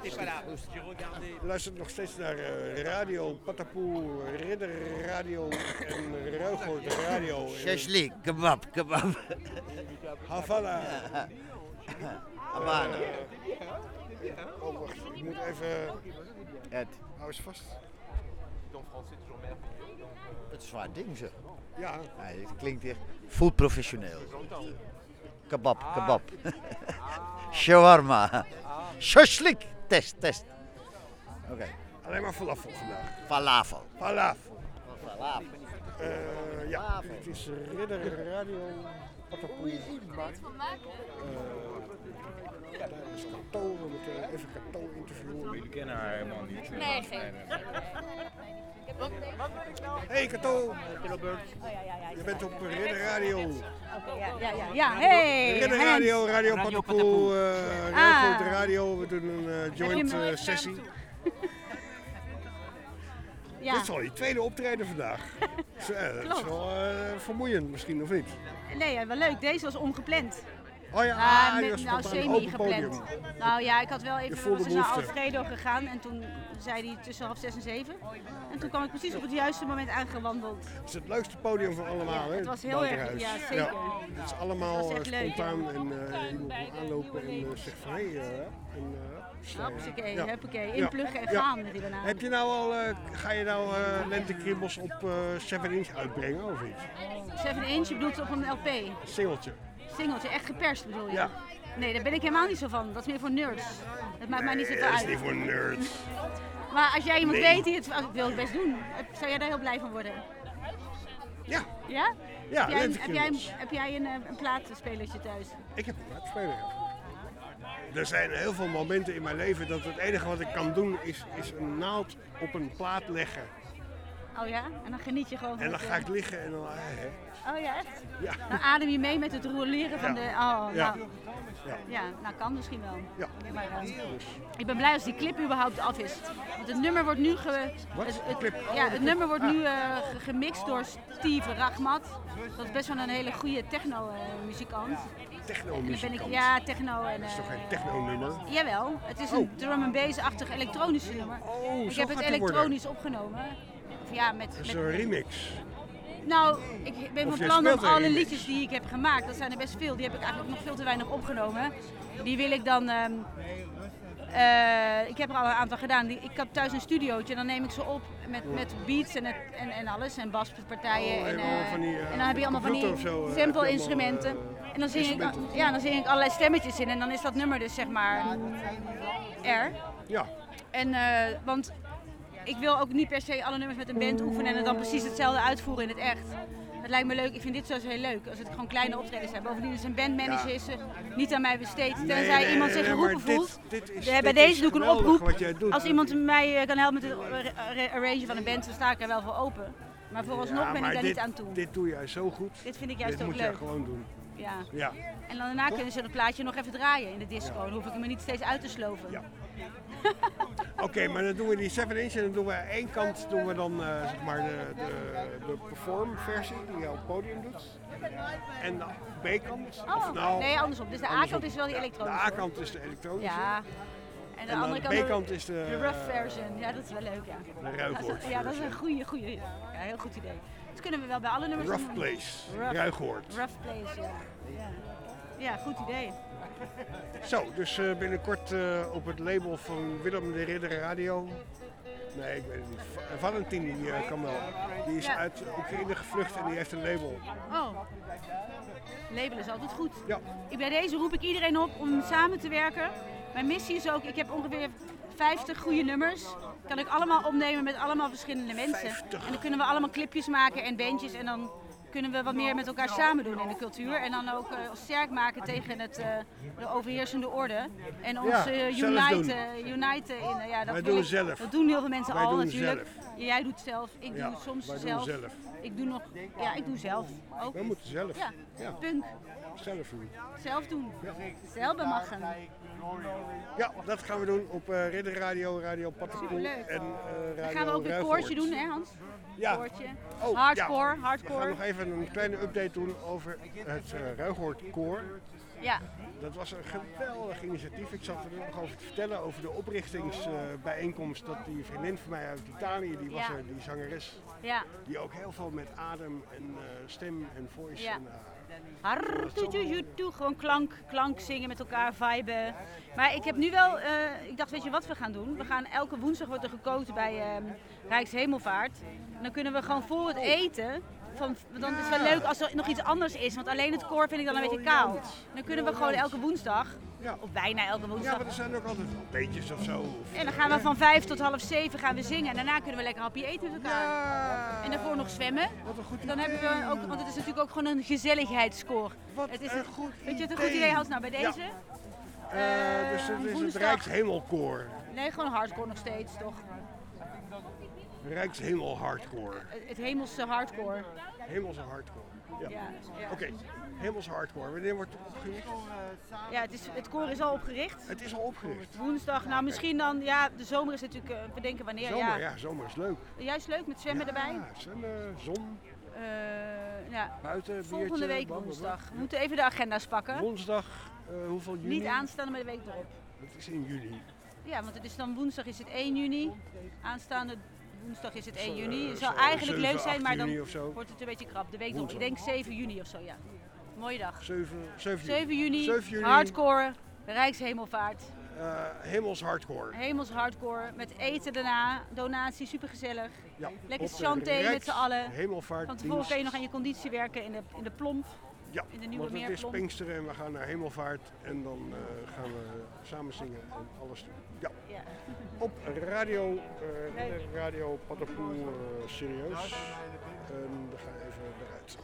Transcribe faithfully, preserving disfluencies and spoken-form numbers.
luistert nog steeds naar uh, Radio Patapoe, Ridder Radio en Ruigoord Radio. Shashlik, kebab, kebab. Havana. Havana. Uh, oh, wacht, ik moet even... Ed. Hou eens vast. Het is zwaar ding, zeg. Ja. Ja, het klinkt echt full professioneel. Kebab, kebab. Shawarma. Shashlik. Test, test. Oké. Okay. Alleen maar falafel vandaag. Falafel. Falafel. Falafel. Uh, ja, het is Ridder Radio Patapoe. Uh, daar is Kato. We moeten even Kato interviewen. Jullie kennen haar helemaal niet. Nee, geen. Hey Kato! Je bent op Ridder Radio. Oké, okay, ja, ja, ja. Ja, hey! Ridder Radio, Radio Patapoe, uh, Ruigoord ah. Radio. We doen een uh, joint uh, sessie. Ja. Dit is al je tweede optreden vandaag. Dus, uh, dat is wel uh, vermoeiend misschien, of niet? Nee, ja, wel leuk. Deze was ongepland. Oh ja, uh, ah, met, was nou semi-gepland. Nou ja, ik had wel even was naar Alfredo gegaan en toen zei hij tussen half zes en zeven. En toen kwam ik precies op het juiste moment aangewandeld. Het is het leukste podium van allemaal, ja, hè? Het was heel erg, ja zeker. Ja, het is allemaal het was spontaan leuk, ja. en uh, iemand wil aanlopen en uh, zegt van hé, hey, uh, Hoppakee, ja. huppakee, inpluggen en ja. gaan met die banaan. Heb je nou al, uh, ga je nou uh, lentekribbels op uh, zeven inch uitbrengen of niet? zeven inch, je bedoelt op een L P? Een singeltje. Singeltje, echt geperst bedoel je? Ja. Nee, daar ben ik helemaal niet zo van. Dat is meer voor nerds. Dat maakt nee, mij niet zoveel uit. Dat is niet voor nerds. Maar als jij iemand nee. weet die het oh, wil het best doen, zou jij daar heel blij van worden? Ja. Ja? Ja, heb jij, een, heb jij, een, heb jij een, een plaatspelertje thuis? Ik heb een plaatspeler, ja. Er zijn heel veel momenten in mijn leven dat het enige wat ik kan doen is, is een naald op een plaat leggen. Oh ja? En dan geniet je gewoon van En dan het, ga ik liggen en dan... Hè. Oh ja, echt? Ja. Dan adem je mee met het roleren van ja. de... Oh, ja. nou. Ja. ja, nou kan misschien wel. Ja. Maar, uh, ik ben blij als die clip überhaupt af is. Want het nummer wordt nu, ge, Wat? het, het, clip? ja, het nummer wordt nu uh, gemixt door Steve Rachmat. Dat is best wel een hele goede techno-muzikant. Techno-muzikant? Ja, techno. En, uh, dat is toch geen techno-nummer? Jawel, het is een oh. drum and bass-achtig elektronische nummer. Oh, ik heb het elektronisch worden. opgenomen. Of ja, met, dat is met, een remix. Nou, ik ben van plan om alle remix. liedjes die ik heb gemaakt, dat zijn er best veel, die heb ik eigenlijk nog veel te weinig opgenomen. Die wil ik dan, um, uh, ik heb er al een aantal gedaan, die, ik heb thuis een studiootje en dan neem ik ze op met, met beats en, het, en, en alles en baspartijen. Oh, en, uh, die, uh, en dan heb je allemaal van die zo, sample instrumenten. Uh, en dan zing, ik, ja, dan zing ik allerlei stemmetjes in en dan is dat nummer dus zeg maar er. Ja. En, uh, want ik wil ook niet per se alle nummers met een band oefenen en dan precies hetzelfde uitvoeren in het echt. Het lijkt me leuk, ik vind dit zoals heel leuk, als het gewoon kleine optredens zijn. Bovendien is een bandmanager ja. is uh, niet aan mij besteed, tenzij nee, nee, iemand zich nee, geroepen voelt. Dit, dit is, de, bij dit deze doe ik een oproep. Als iemand mij uh, kan helpen met het arrangen van een band, dan sta ik er wel voor open. Maar vooralsnog ja, ben ik daar dit, niet aan toe. Dit doe jij zo goed. Dit vind ik juist dit ook leuk. leuk. Dit moet jij gewoon doen. Ja. ja. En dan daarna kunnen ze het plaatje nog even draaien in de disco. Ja. Dan hoef ik hem niet steeds uit te sloven. Ja. Oké, okay, maar dan doen we die zeven inch en dan doen we aan één kant doen we dan uh, zeg maar de, de, de perform versie die je op het podium doet. En de B-kant? Oh, of nou, nee, andersom. Dus de A-kant is wel die elektronische. De A-kant is de elektronische. Ja. En de en andere kant, de B-kant is de... De rough version. Ja, dat is wel leuk, ja. De Ruigoord. Ja, dat is een goede, goede. Ja, heel goed idee. Dat kunnen we wel bij alle nummers rough doen. Place. Rough, Ruigoord. Rough Place, ja. Ja, ja goed idee. Zo, dus uh, binnenkort uh, op het label van Willem de Ridder Radio. Nee, ik weet het niet. Valentin die uh, kan wel. Die is ja. uit Oekraïne gevlucht en die heeft een label. Oh. Label is altijd goed. Ja. Bij deze roep ik iedereen op om samen te werken. Mijn missie is ook, ik heb ongeveer vijftig goede nummers. Kan ik allemaal opnemen met allemaal verschillende mensen. vijftig. En dan kunnen we allemaal clipjes maken en bandjes en dan kunnen we wat meer met elkaar samen doen in de cultuur. En dan ook uh, sterk maken tegen het, uh, de overheersende orde. En ons uh, uniten, uniten in... Uh, ja, dat wij doen het ik, zelf. Dat doen heel veel mensen wij al doen natuurlijk. Zelf. Jij doet zelf, ik ja, doe soms wij zelf. Doen zelf. Ik doe nog... Ja, ik doe zelf ook. Wij moeten zelf. Ja, ja. punk. Zelf doen. Zelf doen. Ja. Zelf maken. Ja, dat gaan we doen op uh, Ridder Radio, Radio Patapoe en uh, Radio Dan gaan we ook een koortje doen, hè Hans? Ja. Koortje. Oh, hardcore, ja. hardcore. We gaan nog even een kleine update doen over het uh, Ruigoord Koor. Ja. Dat was een geweldig initiatief. Ik zat er nog over te vertellen over de oprichtingsbijeenkomst. dat die vriendin van mij uit Italië, die was Ja. er, die zangeres. Ja. Die ook heel veel met adem en uh, stem en voice. Ja. En, uh, Hartoetoetoetoe, gewoon klank, klank zingen met elkaar, viben. Maar ik heb nu wel, uh, ik dacht weet je wat we gaan doen? We gaan elke woensdag wordt er gekookt bij uh, Rijkshemelvaart. En dan kunnen we gewoon voor het eten, van, dan is het wel leuk als er nog iets anders is. Want alleen het koor vind ik dan een beetje kaal. Dan kunnen we gewoon elke woensdag, ja. of bijna elke woensdag. Ja, maar er zijn ook altijd wel beetjes of zo. Of, en dan gaan we van vijf tot half zeven gaan we zingen. En daarna kunnen we lekker hapje eten met elkaar. Ja. En daarvoor nog zwemmen. Wat een goed Dan idee. hebben we ook, want het is natuurlijk ook gewoon een gezelligheidskoor. Wat het is een goed Weet je wat een idee. goed idee had nou bij deze? Ja. Uh, dus het is het woensdag. Rijkshemelkoor. Nee, gewoon hardcore nog steeds, toch? Rijkshemel hardcore. Het, het hemelse hardcore. Hemelse hardcore. Ja. Ja, ja. Oké, okay. Hemelse hardcore. Wanneer wordt het opgericht? Ja, het, is, het koor is al opgericht. Het is al opgericht. Woensdag, nou misschien dan, ja, de zomer is natuurlijk, uh, bedenken wanneer. Zomer, ja. ja, zomer is leuk. Juist leuk, met zwemmen ja, erbij. Ja, zwemmen, zon. Uh, ja. Buiten, biertje. Volgende week woensdag. We moeten even de agenda's pakken. Woensdag, uh, hoeveel juni? Niet aanstaande, maar de week erop. Dat is in juni. Ja, want het is dan woensdag is het één juni. Aanstaande woensdag is het één juni. Het Zo, zou zo eigenlijk zeven, leuk zijn, maar dan of wordt het een beetje krap. De week erop. Ik denk zeven juni of zo, ja. Mooie dag. zeven, zeven juni. zeven juni, zeven juni. hardcore, Rijkshemelvaart. Uh, hemels hardcore. Hemels hardcore, met eten daarna, donatie, supergezellig. Ja, lekker chanté met z'n allen. Hemelvaart. Van tevoren kun je nog aan je conditie werken in de, in de plomp. Ja, in de nieuwe want het is meerplomp. Pinksteren en we gaan naar Hemelvaart en dan uh, gaan we samen zingen en alles doen. Ja. Ja. Op radio, uh, radio Patapoe uh, serieus. En we gaan even eruit.